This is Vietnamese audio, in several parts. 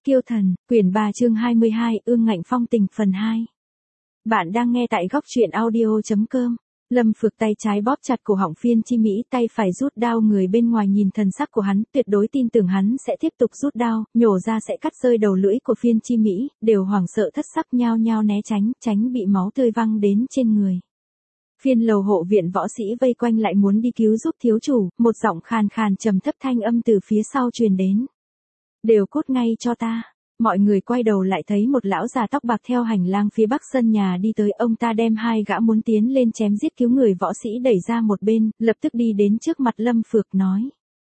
Kiêu Thần, quyển 3 chương 22, ương ngạnh phong tình phần 2. Bạn đang nghe tại góc truyện audio.com. Lâm Phược tay trái bóp chặt cổ họng Phiên Chi Mỹ, tay phải rút đao, người bên ngoài nhìn thần sắc của hắn, tuyệt đối tin tưởng hắn sẽ tiếp tục rút đao, nhổ ra sẽ cắt rơi đầu lưỡi của Phiên Chi Mỹ, đều hoảng sợ thất sắc nhao nhao né tránh bị máu tươi văng đến trên người. Phiên lầu hộ viện võ sĩ vây quanh lại muốn đi cứu giúp thiếu chủ, một giọng khàn khàn trầm thấp thanh âm từ phía sau truyền đến. Đều cút ngay cho ta. Mọi người quay đầu lại thấy một lão già tóc bạc theo hành lang phía bắc sân nhà đi tới, ông ta đem hai gã muốn tiến lên chém giết cứu người võ sĩ đẩy ra một bên, lập tức đi đến trước mặt Lâm Phược nói.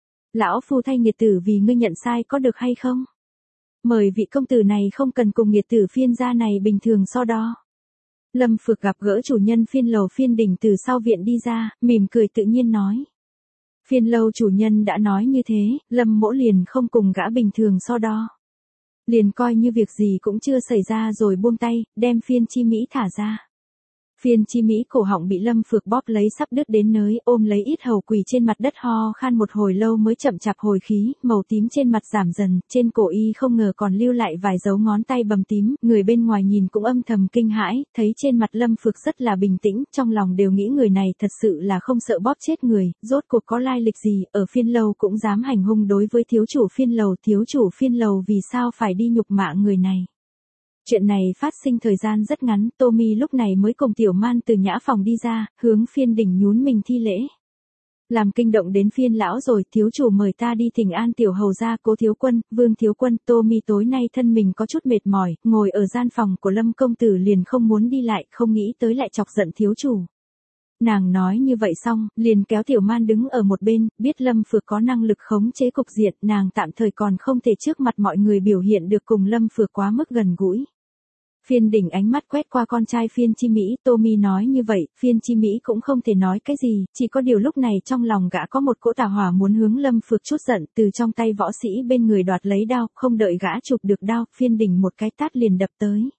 Lão phu thay nghiệt tử vì ngươi nhận sai có được hay không? Mời vị công tử này không cần cùng nghiệt tử Phiên gia này bình thường so đo. Lâm Phược gặp gỡ chủ nhân Phiên lầu Phiên Đình từ sau viện đi ra, mỉm cười tự nhiên nói. Phiên lâu chủ nhân đã nói như thế, Lâm mỗ liền không cùng gã bình thường so đo. Liền coi như việc gì cũng chưa xảy ra rồi buông tay, đem Phiên Chi Mỹ thả ra. Phiên Chi Mỹ cổ họng bị Lâm Phược bóp lấy sắp đứt đến nơi, ôm lấy yết hầu quỳ trên mặt đất ho khan một hồi lâu mới chậm chạp hồi khí, màu tím trên mặt giảm dần, trên cổ y không ngờ còn lưu lại vài dấu ngón tay bầm tím, người bên ngoài nhìn cũng âm thầm kinh hãi, thấy trên mặt Lâm Phược rất là bình tĩnh, trong lòng đều nghĩ người này thật sự là không sợ bóp chết người, rốt cuộc có lai lịch gì, ở Phiên lâu cũng dám hành hung đối với thiếu chủ Phiên lầu vì sao phải đi nhục mạ người này. Chuyện này phát sinh thời gian rất ngắn, Tommy lúc này mới cùng Tiểu Man từ nhã phòng đi ra, hướng Phiên Đình nhún mình thi lễ. Làm kinh động đến Phiên lão rồi, thiếu chủ mời ta đi thỉnh an tiểu hầu gia, Cố thiếu quân, Vương thiếu quân. Tommy tối nay thân mình có chút mệt mỏi, ngồi ở gian phòng của Lâm công tử liền không muốn đi lại, không nghĩ tới lại chọc giận thiếu chủ. Nàng nói như vậy xong, liền kéo Tiểu Man đứng ở một bên, biết Lâm Phược có năng lực khống chế cục diện, nàng tạm thời còn không thể trước mặt mọi người biểu hiện được cùng Lâm Phược quá mức gần gũi. Phiên Đình ánh mắt quét qua con trai Phiên Chi Mỹ, Tommy nói như vậy, Phiên Chi Mỹ cũng không thể nói cái gì, chỉ có điều lúc này trong lòng gã có một cỗ tà hỏa muốn hướng Lâm Phược chút giận, từ trong tay võ sĩ bên người đoạt lấy đao, không đợi gã chụp được đao, Phiên Đình một cái tát liền đập tới.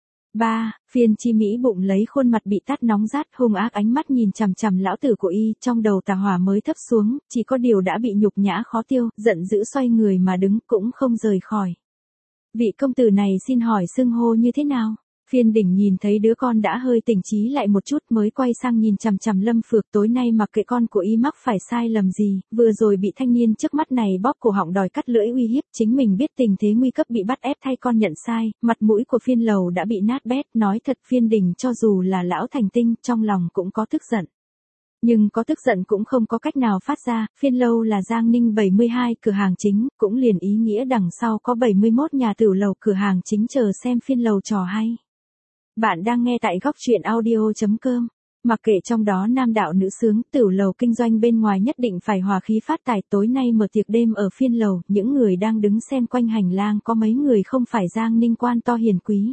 Phiên Chi Mỹ bụng lấy khuôn mặt bị tát nóng rát, hung ác ánh mắt nhìn chằm chằm lão tử của y, trong đầu tà hỏa mới thấp xuống, chỉ có điều đã bị nhục nhã khó tiêu, giận dữ xoay người mà đứng cũng không rời khỏi. Vị công tử này xin hỏi xưng hô như thế nào? Phiên Đình nhìn thấy đứa con đã hơi tỉnh trí lại một chút mới quay sang nhìn chằm chằm Lâm Phược, tối nay mặc kệ con của y mắc phải sai lầm gì, vừa rồi bị thanh niên trước mắt này bóp cổ họng đòi cắt lưỡi uy hiếp, chính mình biết tình thế nguy cấp bị bắt ép thay con nhận sai, mặt mũi của Phiên lầu đã bị nát bét, nói thật Phiên Đình cho dù là lão thành tinh, trong lòng cũng có tức giận. Nhưng có tức giận cũng không có cách nào phát ra, Phiên lâu là Giang Ninh 72 cửa hàng chính, cũng liền ý nghĩa đằng sau có 71 nhà tửu lầu cửa hàng chính chờ xem Phiên lầu trò hay. Bạn đang nghe tại góc truyện audio.com. Mặc kệ trong đó nam đạo nữ sướng, tửu lầu kinh doanh bên ngoài nhất định phải hòa khí phát tài, tối nay mở tiệc đêm ở Phiên lầu, những người đang đứng xem quanh hành lang có mấy người không phải Giang Ninh quan to hiền quý.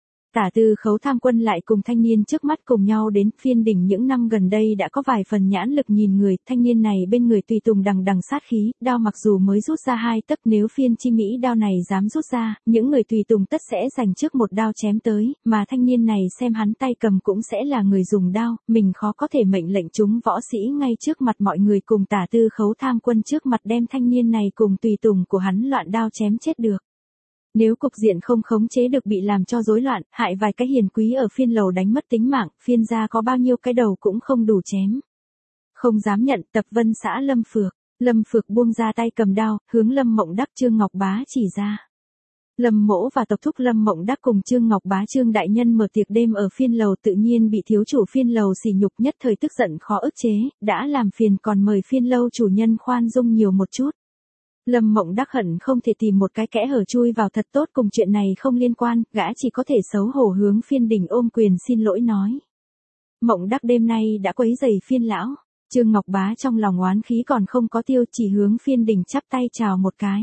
Tả Tư Khấu Tham Quân lại cùng thanh niên trước mắt cùng nhau đến Phiên Đình, những năm gần đây đã có vài phần nhãn lực nhìn người, thanh niên này bên người tùy tùng đằng đằng sát khí, đao mặc dù mới rút ra 2 tấc, nếu Phiên Chi Mỹ đao này dám rút ra, những người tùy tùng tất sẽ giành trước một đao chém tới, mà thanh niên này xem hắn tay cầm cũng sẽ là người dùng đao, mình khó có thể mệnh lệnh chúng võ sĩ ngay trước mặt mọi người cùng Tả Tư Khấu Tham Quân trước mặt đem thanh niên này cùng tùy tùng của hắn loạn đao chém chết được. Nếu cục diện không khống chế được bị làm cho rối loạn, hại vài cái hiền quý ở Phiên lầu đánh mất tính mạng, Phiên gia có bao nhiêu cái đầu cũng không đủ chém. Không dám nhận, tập vân xã Lâm Phược buông ra tay cầm đao, hướng Lâm Mộng Đắc Trương Ngọc Bá chỉ ra. Lâm mỗ và tộc thúc Lâm Mộng Đắc cùng Trương Ngọc Bá Trương đại nhân mở tiệc đêm ở Phiên lầu, tự nhiên bị thiếu chủ Phiên lầu sỉ nhục, nhất thời tức giận khó ức chế, đã làm phiền còn mời Phiên lâu chủ nhân khoan dung nhiều một chút. Lâm Mộng Đắc hận không thể tìm một cái kẽ hở chui vào thật tốt, cùng chuyện này không liên quan, gã chỉ có thể xấu hổ hướng Phiên Đình ôm quyền xin lỗi nói. Mộng Đắc đêm nay đã quấy rầy Phiên lão. Trương Ngọc Bá trong lòng oán khí còn không có tiêu, chỉ hướng Phiên Đình chắp tay chào một cái.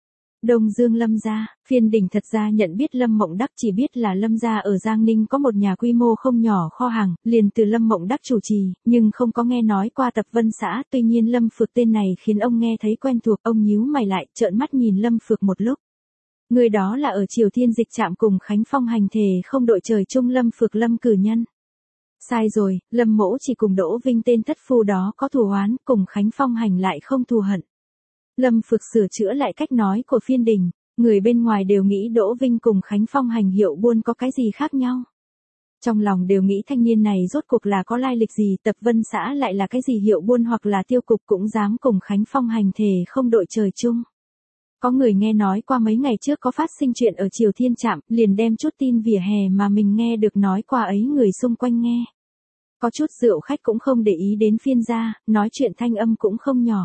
Đông Dương Lâm gia. Phiên Đình thật ra nhận biết Lâm Mộng Đắc, chỉ biết là Lâm gia ở Giang Ninh có một nhà quy mô không nhỏ kho hàng, liền từ Lâm Mộng Đắc chủ trì, nhưng không có nghe nói qua tập vân xã, tuy nhiên Lâm Phược tên này khiến ông nghe thấy quen thuộc, ông nhíu mày lại, trợn mắt nhìn Lâm Phược một lúc. Người đó là ở Triều Thiên Dịch Trạm cùng Khánh Phong hành thề không đội trời chung Lâm Phược Lâm cử nhân. Sai rồi, Lâm mỗ chỉ cùng Đỗ Vinh tên thất phu đó có thù oán, cùng Khánh Phong hành lại không thù hận. Lâm Phược sửa chữa lại cách nói của Phiên Đình. người bên ngoài đều nghĩ Đỗ Vinh cùng Khánh Phong hành hiệu buôn có cái gì khác nhau. Trong lòng đều nghĩ thanh niên này rốt cuộc là có lai lịch gì, Tập Vân xã lại là cái gì hiệu buôn hoặc là tiêu cục cũng dám cùng Khánh Phong hành thề không đội trời chung. Có người nghe nói qua mấy ngày trước có phát sinh chuyện ở Triều Thiên Trạm, liền đem chút tin vỉa hè mà mình nghe được nói qua ấy người xung quanh nghe. Có chút rượu khách cũng không để ý đến phiên gia, nói chuyện thanh âm cũng không nhỏ.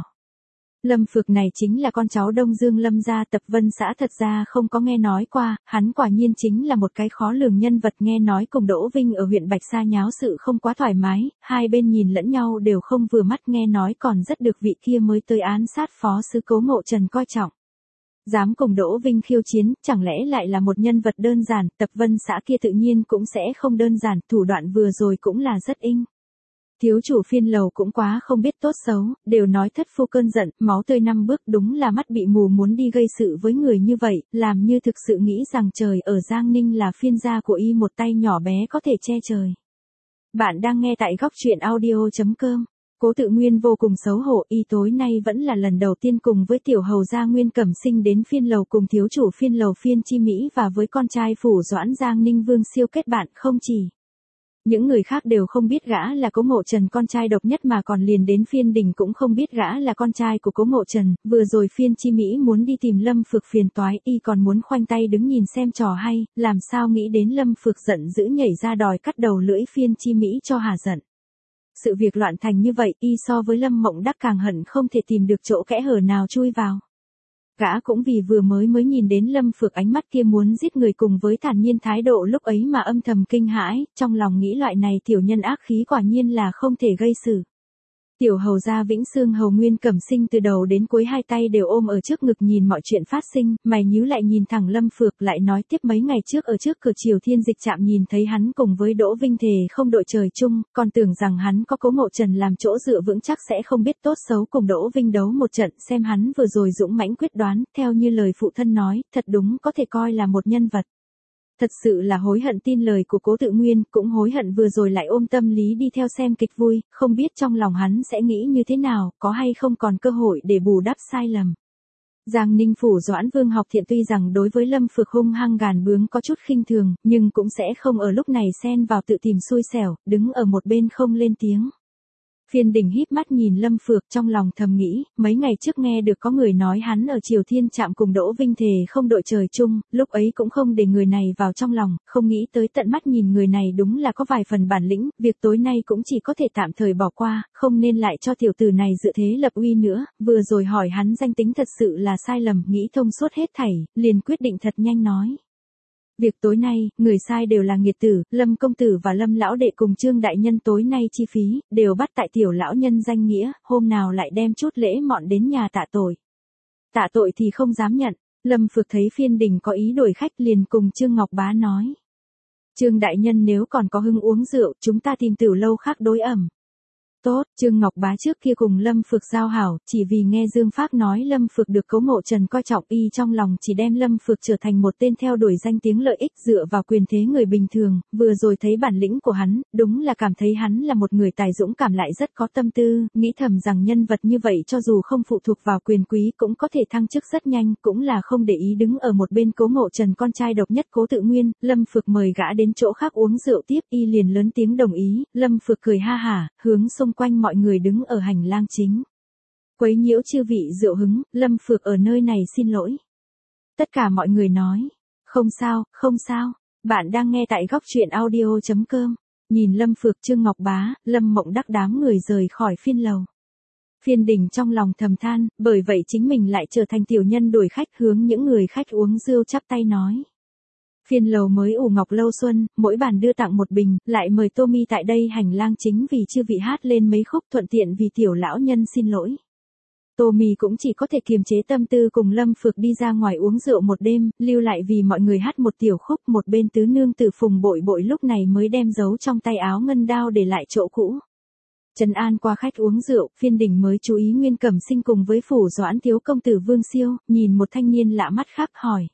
Lâm Phược này chính là con cháu Đông Dương Lâm gia, Tập Vân xã thật ra không có nghe nói qua, hắn quả nhiên chính là một cái khó lường nhân vật. Nghe nói cùng Đỗ Vinh ở huyện Bạch Sa nháo sự không quá thoải mái, hai bên nhìn lẫn nhau đều không vừa mắt, nghe nói còn rất được vị kia mới tới án sát phó sứ Cố Ngộ Trần coi trọng. Dám cùng Đỗ Vinh khiêu chiến, chẳng lẽ lại là một nhân vật đơn giản, Tập Vân xã kia tự nhiên cũng sẽ không đơn giản, thủ đoạn vừa rồi cũng là rất inh. Thiếu chủ phiên lầu cũng quá không biết tốt xấu, đều nói thất phu cơn giận, máu tươi năm bước, đúng là mắt bị mù muốn đi gây sự với người như vậy, làm như thực sự nghĩ rằng trời ở Giang Ninh là phiên gia của y một tay nhỏ bé có thể che trời. Bạn đang nghe tại góc truyện audio.com. Cố Tự Nguyên vô cùng xấu hổ, y tối nay vẫn là lần đầu tiên cùng với tiểu hầu gia Nguyên Cẩm Sinh đến phiên lầu cùng thiếu chủ phiên lầu Phiên Chi Mỹ và với con trai phủ Doãn Giang Ninh Vương Siêu kết bạn. Không chỉ những người khác đều không biết gã là Cố Ngộ Trần con trai độc nhất mà còn liền đến Phiên Đình cũng không biết gã là con trai của Cố Ngộ Trần. Vừa rồi Phiên Chi Mỹ muốn đi tìm Lâm Phược phiền toái, y còn muốn khoanh tay đứng nhìn xem trò hay, làm sao nghĩ đến Lâm Phược giận dữ nhảy ra đòi cắt đầu lưỡi Phiên Chi Mỹ cho hà giận. Sự việc loạn thành như vậy, y so với Lâm Mộng Đắc càng hận không thể tìm được chỗ kẽ hở nào chui vào. Gã cũng vì vừa mới nhìn đến Lâm Phược ánh mắt kia muốn giết người cùng với thản nhiên thái độ lúc ấy mà âm thầm kinh hãi, trong lòng nghĩ loại này tiểu nhân ác khí quả nhiên là không thể gây sự. Tiểu hầu gia Vĩnh Xương hầu Nguyên Cẩm Sinh từ đầu đến cuối hai tay đều ôm ở trước ngực nhìn mọi chuyện phát sinh, mày nhíu lại nhìn thẳng Lâm Phược lại nói tiếp mấy ngày trước ở trước cửa Triều Thiên Dịch Trạm nhìn thấy hắn cùng với Đỗ Vinh thề không đội trời chung, còn tưởng rằng hắn có Cố Ngộ Trần làm chỗ dựa vững chắc sẽ không biết tốt xấu cùng Đỗ Vinh đấu một trận, xem hắn vừa rồi dũng mãnh quyết đoán, theo như lời phụ thân nói, thật đúng có thể coi là một nhân vật. Thật sự là hối hận tin lời của Cố Tự Nguyên, cũng hối hận vừa rồi lại ôm tâm lý đi theo xem kịch vui, không biết trong lòng hắn sẽ nghĩ như thế nào, có hay không còn cơ hội để bù đắp sai lầm. Giang Ninh phủ Doãn Vương Học Thiện tuy rằng đối với Lâm Phược hung hăng gàn bướng có chút khinh thường, nhưng cũng sẽ không ở lúc này xen vào tự tìm xui xẻo, đứng ở một bên không lên tiếng. Phiên Đình híp mắt nhìn Lâm Phược trong lòng thầm nghĩ, mấy ngày trước nghe được có người nói hắn ở Triều Thiên Trạm cùng Đỗ Vinh thề không đội trời chung, lúc ấy cũng không để người này vào trong lòng, không nghĩ tới tận mắt nhìn người này đúng là có vài phần bản lĩnh, việc tối nay cũng chỉ có thể tạm thời bỏ qua, không nên lại cho tiểu tử này dự thế lập uy nữa, vừa rồi hỏi hắn danh tính thật sự là sai lầm, nghĩ thông suốt hết thảy, liền quyết định thật nhanh nói. Việc tối nay, người sai đều là nghiệt tử, Lâm công tử và Lâm lão đệ cùng Trương đại nhân tối nay chi phí, đều bắt tại tiểu lão nhân danh nghĩa, hôm nào lại đem chút lễ mọn đến nhà tạ tội. Tạ tội thì không dám nhận, Lâm Phược thấy Phiên Đình có ý đổi khách liền cùng Trương Ngọc Bá nói. Trương đại nhân nếu còn có hứng uống rượu, chúng ta tìm tiểu lâu khác đối ẩm. Tốt, Trương Ngọc Bá trước kia cùng Lâm Phược giao hảo, chỉ vì nghe Dương Phác nói Lâm Phược được Cố Ngộ Trần coi trọng, y trong lòng chỉ đem Lâm Phược trở thành một tên theo đuổi danh tiếng lợi ích dựa vào quyền thế người bình thường, vừa rồi thấy bản lĩnh của hắn, đúng là cảm thấy hắn là một người tài dũng cảm lại rất có tâm tư, nghĩ thầm rằng nhân vật như vậy cho dù không phụ thuộc vào quyền quý cũng có thể thăng chức rất nhanh, cũng là không để ý đứng ở một bên Cố Ngộ Trần con trai độc nhất Cố Tự Nguyên. Lâm Phược mời gã đến chỗ khác uống rượu tiếp, y liền lớn tiếng đồng ý, Lâm Phược cười ha hả, hướng xung quanh mọi người đứng ở hành lang chính. Quấy nhiễu chư vị rượu hứng, Lâm Phược ở nơi này xin lỗi. Tất cả mọi người nói, không sao, không sao, bạn đang nghe tại góc truyện audio.com. Nhìn Lâm Phược, Trương Ngọc Bá, Lâm Mộng Đắc đám người rời khỏi phiên lầu. Phiên Đình trong lòng thầm than, bởi vậy chính mình lại trở thành tiểu nhân đuổi khách, hướng những người khách uống rượu chắp tay nói. Phiên lầu mới ủ ngọc lâu xuân, mỗi bàn đưa tặng một bình, lại mời Tô Mi tại đây hành lang chính vì chư vị hát lên mấy khúc, thuận tiện vì tiểu lão nhân xin lỗi. Tô Mi cũng chỉ có thể kiềm chế tâm tư cùng Lâm Phược đi ra ngoài uống rượu một đêm, lưu lại vì mọi người hát một tiểu khúc, một bên tứ nương tử Phùng Bội Bội lúc này mới đem giấu trong tay áo ngân đao để lại chỗ cũ. Trấn an qua khách uống rượu, Phiên Đình mới chú ý Nguyên Cẩm Sinh cùng với phủ Doãn thiếu công tử Vương Siêu, nhìn một thanh niên lạ mắt khác hỏi.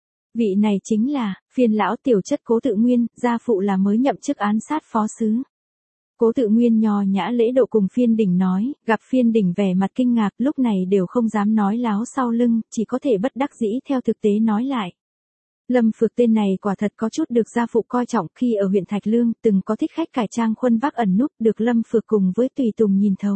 Vị này chính là Phiên lão tiểu chất Cố Tự Nguyên, gia phụ là mới nhậm chức án sát phó sứ. Cố Tự Nguyên nho nhã lễ độ cùng Phiên Đình nói, gặp Phiên Đình vẻ mặt kinh ngạc, lúc này đều không dám nói láo sau lưng, chỉ có thể bất đắc dĩ theo thực tế nói lại. Lâm Phược tên này quả thật có chút được gia phụ coi trọng, khi ở huyện Thạch Lương, từng có thích khách cải trang khuân vác ẩn núp, được Lâm Phược cùng với tùy tùng nhìn thấu.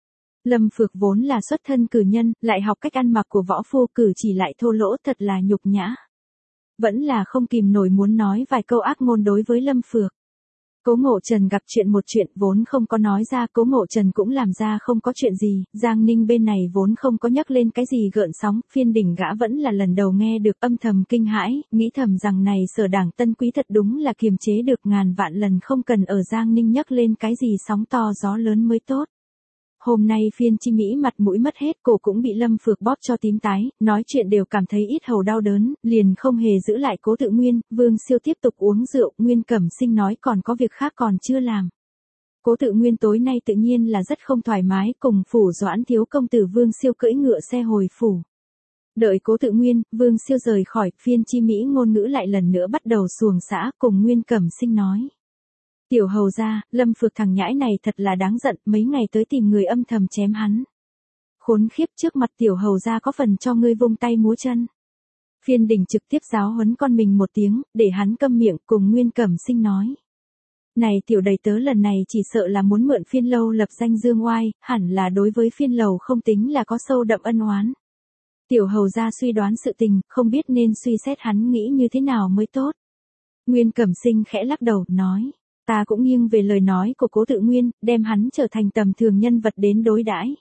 Lâm Phược vốn là xuất thân cử nhân, lại học cách ăn mặc của võ phu, cử chỉ lại thô lỗ, thật là nhục nhã. Vẫn là không kìm nổi muốn nói vài câu ác ngôn đối với Lâm Phược. Cố Ngộ Trần gặp một chuyện vốn không có nói ra, Cố Ngộ Trần cũng làm ra không có chuyện gì, Giang Ninh bên này vốn không có nhắc lên cái gì gợn sóng, Phiên Đình gã vẫn là lần đầu nghe được, âm thầm kinh hãi, nghĩ thầm rằng này Sở Đảng Tân Quý thật đúng là kiềm chế được ngàn vạn lần, không cần ở Giang Ninh nhắc lên cái gì sóng to gió lớn mới tốt. Hôm nay Phiên Chi Mỹ mặt mũi mất hết, cổ cũng bị Lâm Phược bóp cho tím tái, nói chuyện đều cảm thấy ít hầu đau đớn, liền không hề giữ lại Cố Tự Nguyên. Vương Siêu tiếp tục uống rượu, Nguyên Cẩm Sinh nói còn có việc khác còn chưa làm. Cố Tự Nguyên tối nay tự nhiên là rất không thoải mái, cùng phủ Doãn thiếu công tử Vương Siêu cưỡi ngựa xe hồi phủ. Đợi Cố Tự Nguyên, Vương Siêu rời khỏi, Phiên Chi Mỹ ngôn ngữ lại lần nữa bắt đầu xuồng xã, cùng Nguyên Cẩm Sinh nói. Tiểu hầu gia, Lâm Phược thằng nhãi này thật là đáng giận, mấy ngày tới tìm người âm thầm chém hắn. Khốn khiếp, trước mặt tiểu hầu gia có phần cho ngươi vung tay múa chân. Phiên Đình trực tiếp giáo huấn con mình một tiếng, để hắn câm miệng, cùng Nguyên Cẩm Sinh nói. Này tiểu đầy tớ lần này chỉ sợ là muốn mượn Phiên lâu lập danh dương oai, hẳn là đối với Phiên lầu không tính là có sâu đậm ân oán. Tiểu hầu gia suy đoán sự tình, không biết nên suy xét hắn nghĩ như thế nào mới tốt. Nguyên Cẩm Sinh khẽ lắc đầu, nói. Ta cũng nghiêng về lời nói của Cố Tự Nguyên, đem hắn trở thành tầm thường nhân vật đến đối đãi.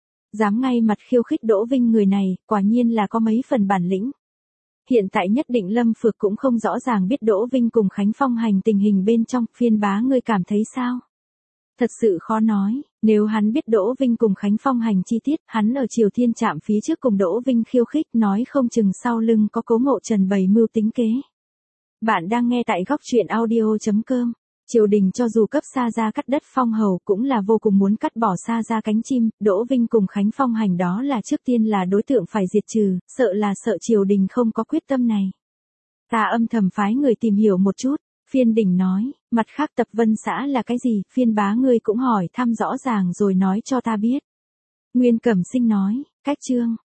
Dám ngay mặt khiêu khích Đỗ Vinh người này, quả nhiên là có mấy phần bản lĩnh. Hiện tại nhất định Lâm Phược cũng không rõ ràng biết Đỗ Vinh cùng Khánh Phong hành tình hình bên trong, Phiên bá ngươi cảm thấy sao? Thật sự khó nói, nếu hắn biết Đỗ Vinh cùng Khánh Phong hành chi tiết, hắn ở Triều Thiên Trạm phía trước cùng Đỗ Vinh khiêu khích, nói không chừng sau lưng có Cố Ngộ Trần bày mưu tính kế. Bạn đang nghe tại góc truyện audio.com. Triều đình cho dù cấp Sa Gia cắt đất phong hầu cũng là vô cùng muốn cắt bỏ Sa Gia cánh chim, Đỗ Vinh cùng Khánh Phong hành đó là trước tiên là đối tượng phải diệt trừ, sợ triều đình không có quyết tâm này. Ta âm thầm phái người tìm hiểu một chút, Phiên Đình nói, mặt khác Tập Vân xã là cái gì, Phiên bá ngươi cũng hỏi thăm rõ ràng rồi nói cho ta biết. Nguyên Cẩm Sinh nói, cách chương.